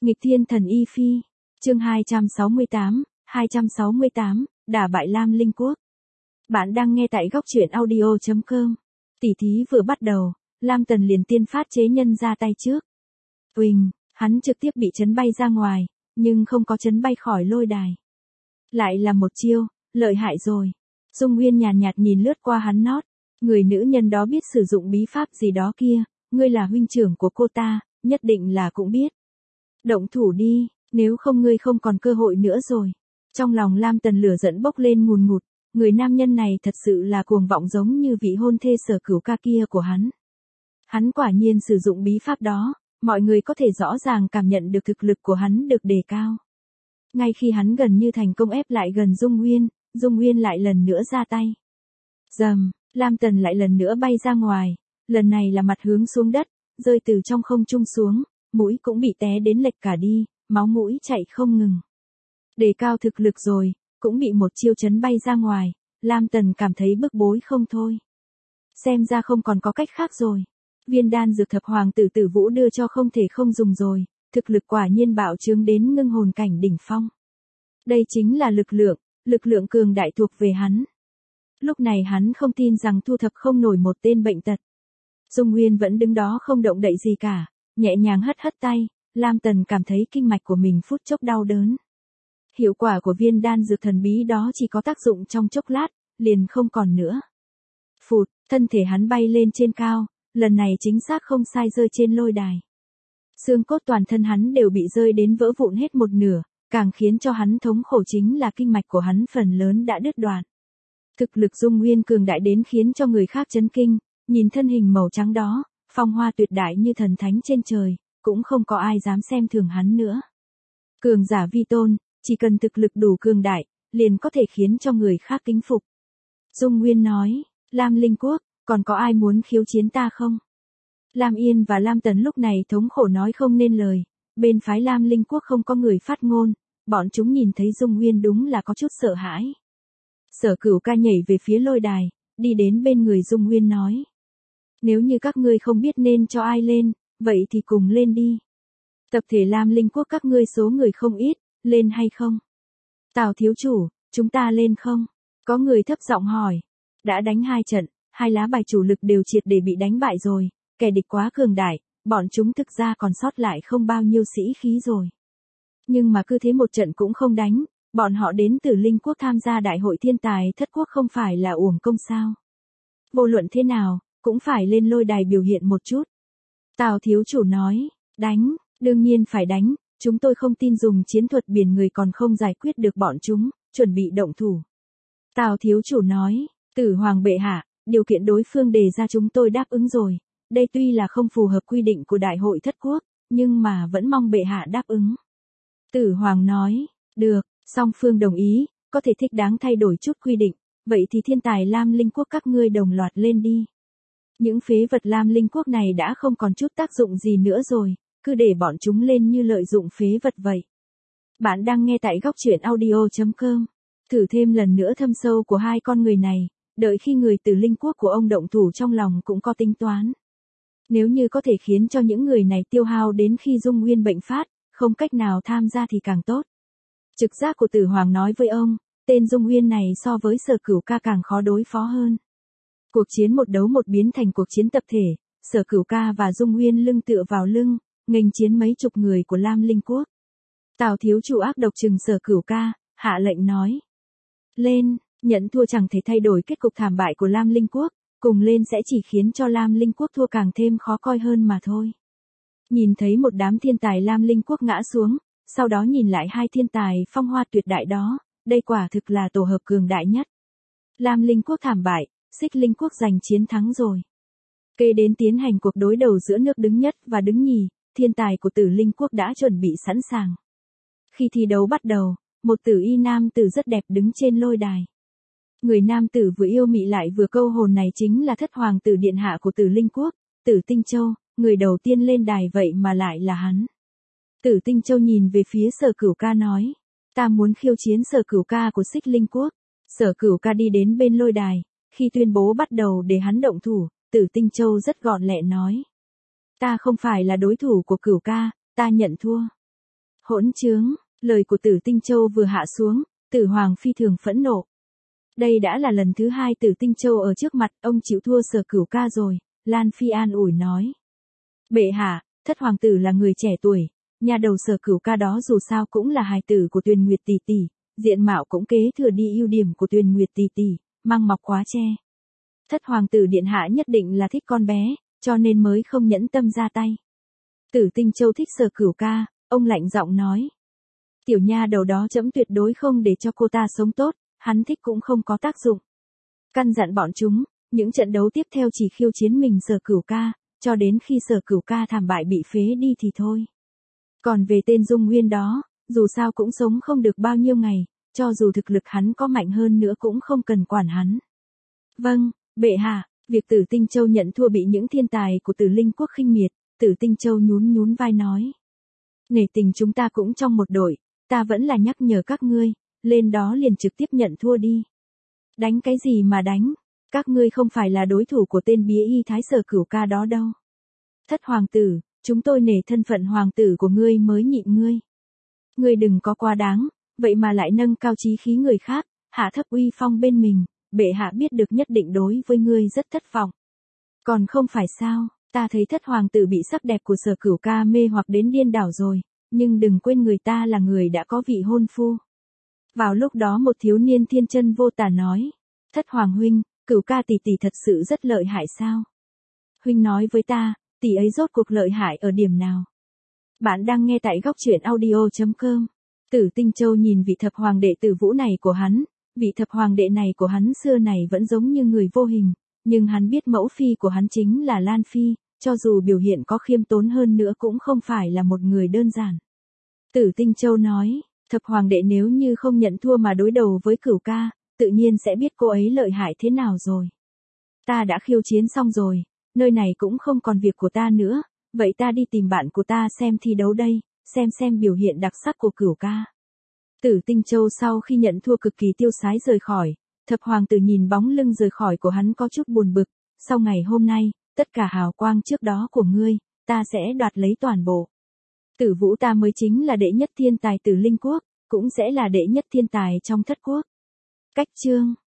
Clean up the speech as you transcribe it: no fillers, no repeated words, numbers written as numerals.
Nghịch thiên thần y phi. Chương 268, đả bại Lam Linh Quốc. Bạn đang nghe tại góc truyện audio.com. Tỉ thí vừa bắt đầu, Lam Tần liền tiên phát chế nhân ra tay trước. Uỳnh, hắn trực tiếp bị chấn bay ra ngoài, nhưng không có chấn bay khỏi lôi đài. Lại là một chiêu, lợi hại rồi. Dung Nguyên nhàn nhạt nhìn lướt qua hắn nót. Người nữ nhân đó biết sử dụng bí pháp gì đó kia, ngươi là huynh trưởng của cô ta, nhất định là cũng biết. Động thủ đi, nếu không ngươi không còn cơ hội nữa rồi. Trong lòng Lam Tần lửa giận bốc lên ngùn ngụt, người nam nhân này thật sự là cuồng vọng giống như vị hôn thê Sở Cửu Ca kia của hắn. Hắn quả nhiên sử dụng bí pháp đó, mọi người có thể rõ ràng cảm nhận được thực lực của hắn được đề cao. Ngay khi hắn gần như thành công ép lại gần Dung Nguyên lại lần nữa ra tay. Rầm, Lam Tần lại lần nữa bay ra ngoài, lần này là mặt hướng xuống đất, rơi từ trong không trung xuống, mũi cũng bị té đến lệch cả đi, máu mũi chảy không ngừng. Đề cao thực lực rồi, cũng bị một chiêu chấn bay ra ngoài, Lam Tần cảm thấy bức bối không thôi. Xem ra không còn có cách khác rồi. Viên đan dược thập hoàng tử Tử Vũ đưa cho không thể không dùng rồi, thực lực quả nhiên bạo trướng đến ngưng hồn cảnh đỉnh phong. Đây chính là lực lượng cường đại thuộc về hắn. Lúc này hắn không tin rằng thu thập không nổi một tên bệnh tật. Dung Nguyên vẫn đứng đó không động đậy gì cả, nhẹ nhàng hất hất tay, Lam Tần cảm thấy kinh mạch của mình phút chốc đau đớn. Hiệu quả của viên đan dược thần bí đó chỉ có tác dụng trong chốc lát, liền không còn nữa. Phụt, thân thể hắn bay lên trên cao, lần này chính xác không sai rơi trên lôi đài. Xương cốt toàn thân hắn đều bị rơi đến vỡ vụn hết một nửa, càng khiến cho hắn thống khổ chính là kinh mạch của hắn phần lớn đã đứt đoạn. Thực lực Dung Nguyên cường đại đến khiến cho người khác chấn kinh, nhìn thân hình màu trắng đó, phong hoa tuyệt đại như thần thánh trên trời, cũng không có ai dám xem thường hắn nữa. Cường giả vi tôn, chỉ cần thực lực đủ cường đại, liền có thể khiến cho người khác kính phục. Dung Nguyên nói, Lam Linh Quốc, còn có ai muốn khiêu chiến ta không? Lam Yên và Lam Tần lúc này thống khổ nói không nên lời, bên phái Lam Linh Quốc không có người phát ngôn, bọn chúng nhìn thấy Dung Nguyên đúng là có chút sợ hãi. Sở Cửu Ca nhảy về phía lôi đài, đi đến bên người Dung Nguyên nói. Nếu như các ngươi không biết nên cho ai lên, vậy thì cùng lên đi. Tập thể Lam Linh Quốc các ngươi số người không ít, lên hay không? Tào thiếu chủ, chúng ta lên không? Có người thấp giọng hỏi. Đã đánh 2 trận, 2 lá bài chủ lực đều triệt để bị đánh bại rồi, kẻ địch quá cường đại, bọn chúng thực ra còn sót lại không bao nhiêu sĩ khí rồi. Nhưng mà cứ thế một trận cũng không đánh, bọn họ đến từ Linh Quốc tham gia đại hội thiên tài thất quốc không phải là uổng công sao? Vô luận thế nào, cũng phải lên lôi đài biểu hiện một chút. Tào thiếu chủ nói, đánh, đương nhiên phải đánh, chúng tôi không tin dùng chiến thuật biển người còn không giải quyết được bọn chúng, chuẩn bị động thủ. Tào thiếu chủ nói, Tử Hoàng bệ hạ, điều kiện đối phương đề ra chúng tôi đáp ứng rồi, đây tuy là không phù hợp quy định của đại hội thất quốc, nhưng mà vẫn mong bệ hạ đáp ứng. Tử Hoàng nói, được, song phương đồng ý, có thể thích đáng thay đổi chút quy định, vậy thì thiên tài Lam Linh Quốc các ngươi đồng loạt lên đi. Những phế vật Lam Linh Quốc này đã không còn chút tác dụng gì nữa rồi, cứ để bọn chúng lên như lợi dụng phế vật vậy. Bạn đang nghe tại góc truyện audio.com. Thử thêm lần nữa thâm sâu của hai con người này, đợi khi người từ Linh Quốc của ông động thủ trong lòng cũng có tính toán. Nếu như có thể khiến cho những người này tiêu hao đến khi Dung Nguyên bệnh phát, không cách nào tham gia thì càng tốt. Trực giác của Tử Hoàng nói với ông, tên Dung Nguyên này so với Sở Cửu Ca càng khó đối phó hơn. Cuộc chiến một đấu một biến thành cuộc chiến tập thể, Sở Cửu Ca và Dung Nguyên lưng tựa vào lưng, nghênh chiến mấy chục người của Lam Linh Quốc. Tào thiếu chủ ác độc trừng Sở Cửu Ca, hạ lệnh nói. Lên, nhận thua chẳng thể thay đổi kết cục thảm bại của Lam Linh Quốc, cùng lên sẽ chỉ khiến cho Lam Linh Quốc thua càng thêm khó coi hơn mà thôi. Nhìn thấy một đám thiên tài Lam Linh Quốc ngã xuống, sau đó nhìn lại 2 thiên tài phong hoa tuyệt đại đó, đây quả thực là tổ hợp cường đại nhất. Lam Linh Quốc thảm bại, Xích Linh Quốc giành chiến thắng rồi. Kế đến tiến hành cuộc đối đầu giữa nước đứng nhất và đứng nhì, thiên tài của Tử Linh Quốc đã chuẩn bị sẵn sàng. Khi thi đấu bắt đầu, một tử y nam tử rất đẹp đứng trên lôi đài. Người nam tử vừa yêu mị lại vừa câu hồn này chính là thất hoàng tử điện hạ của Tử Linh Quốc, Tử Tinh Châu, người đầu tiên lên đài vậy mà lại là hắn. Tử Tinh Châu nhìn về phía Sở Cửu Ca nói, ta muốn khiêu chiến Sở Cửu Ca của Xích Linh Quốc. Sở Cửu Ca đi đến bên lôi đài, khi tuyên bố bắt đầu để hắn động thủ, Tử Tinh Châu rất gọn lẹ nói. Ta không phải là đối thủ của Cửu Ca, ta nhận thua. Hỗn trướng, lời của Tử Tinh Châu vừa hạ xuống, Tử Hoàng phi thường phẫn nộ. Đây đã là lần thứ 2 Tử Tinh Châu ở trước mặt ông chịu thua Sở Cửu ca rồi, Lan Phi an ủi nói. Bệ hạ, thất hoàng tử là người trẻ tuổi, nhà đầu Sở Cửu ca đó dù sao cũng là hài tử của Tuyền Nguyệt tỷ tỷ, diện mạo cũng kế thừa đi ưu điểm của Tuyền Nguyệt tỷ tỷ, măng mọc quá che. Thất hoàng tử điện hạ nhất định là thích con bé, cho nên mới không nhẫn tâm ra tay. Tử Tinh Châu thích Sở Cửu ca, ông lạnh giọng nói. Tiểu nha đầu đó trẫm tuyệt đối không để cho cô ta sống tốt, hắn thích cũng không có tác dụng. Căn dặn bọn chúng, những trận đấu tiếp theo chỉ khiêu chiến mình Sở Cửu ca, cho đến khi Sở Cửu ca thảm bại bị phế đi thì thôi. Còn về tên Dung Nguyên đó, dù sao cũng sống không được bao nhiêu ngày, cho dù thực lực hắn có mạnh hơn nữa cũng không cần quản hắn. Vâng, bệ hạ, việc Tử Tinh Châu nhận thua bị những thiên tài của Tử Linh Quốc khinh miệt, Tử Tinh Châu nhún nhún vai nói. Nể tình chúng ta cũng trong một đội, ta vẫn là nhắc nhở các ngươi, lên đó liền trực tiếp nhận thua đi. Đánh cái gì mà đánh, các ngươi không phải là đối thủ của tên bía y thái Sở Cửu ca đó đâu. Thất hoàng tử, chúng tôi nể thân phận hoàng tử của ngươi mới nhịn ngươi. Ngươi đừng có quá đáng, vậy mà lại nâng cao chí khí người khác, hạ thấp uy phong bên mình, bệ hạ biết được nhất định đối với ngươi rất thất vọng. Còn không phải sao, ta thấy thất hoàng tử bị sắc đẹp của Sở Cửu ca mê hoặc đến điên đảo rồi, nhưng đừng quên người ta là người đã có vị hôn phu. Vào lúc đó một thiếu niên thiên chân vô tà nói, thất hoàng huynh, Cửu ca tỷ tỷ thật sự rất lợi hại sao? Huynh nói với ta, tỷ ấy rốt cuộc lợi hại ở điểm nào? Bạn đang nghe tại góc truyện audio.com. Tử Tinh Châu nhìn vị thập hoàng đệ tử vũ này của hắn, vị thập hoàng đệ này của hắn xưa này vẫn giống như người vô hình, nhưng hắn biết mẫu phi của hắn chính là Lan Phi, cho dù biểu hiện có khiêm tốn hơn nữa cũng không phải là một người đơn giản. Tử Tinh Châu nói, thập hoàng đệ nếu như không nhận thua mà đối đầu với Cửu ca, tự nhiên sẽ biết cô ấy lợi hại thế nào rồi. Ta đã khiêu chiến xong rồi, nơi này cũng không còn việc của ta nữa, vậy ta đi tìm bạn của ta xem thi đấu đây, xem biểu hiện đặc sắc của Cửu ca. Tử Tinh Châu sau khi nhận thua cực kỳ tiêu sái rời khỏi, thập hoàng tử nhìn bóng lưng rời khỏi của hắn có chút buồn bực, sau ngày hôm nay, tất cả hào quang trước đó của ngươi, ta sẽ đoạt lấy toàn bộ. Tử Vũ ta mới chính là đệ nhất thiên tài Tử Linh Quốc, cũng sẽ là đệ nhất thiên tài trong thất quốc. Cách chương